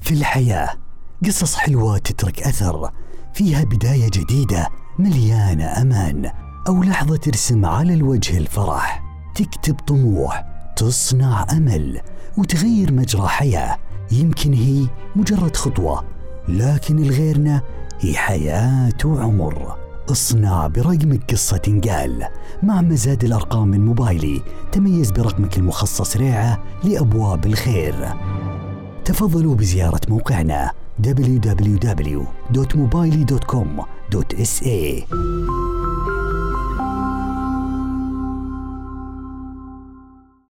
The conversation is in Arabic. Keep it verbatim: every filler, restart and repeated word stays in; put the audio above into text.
في الحياة قصص حلوة تترك أثر، فيها بداية جديدة مليانة أمان، أو لحظة ترسم على الوجه الفرح، تكتب طموح، تصنع أمل، وتغير مجرى حياة. يمكن هي مجرد خطوة، لكن الغيرنا هي حياة وعمر. اصنع برقمك قصة تنقال. مع مزاد الأرقام من موبايلي تميز برقمك المخصص ريعة لأبواب الخير. تفضلوا بزيارة موقعنا دبليو دبليو دبليو دوت موبايلي دوت كوم دوت إس إيه.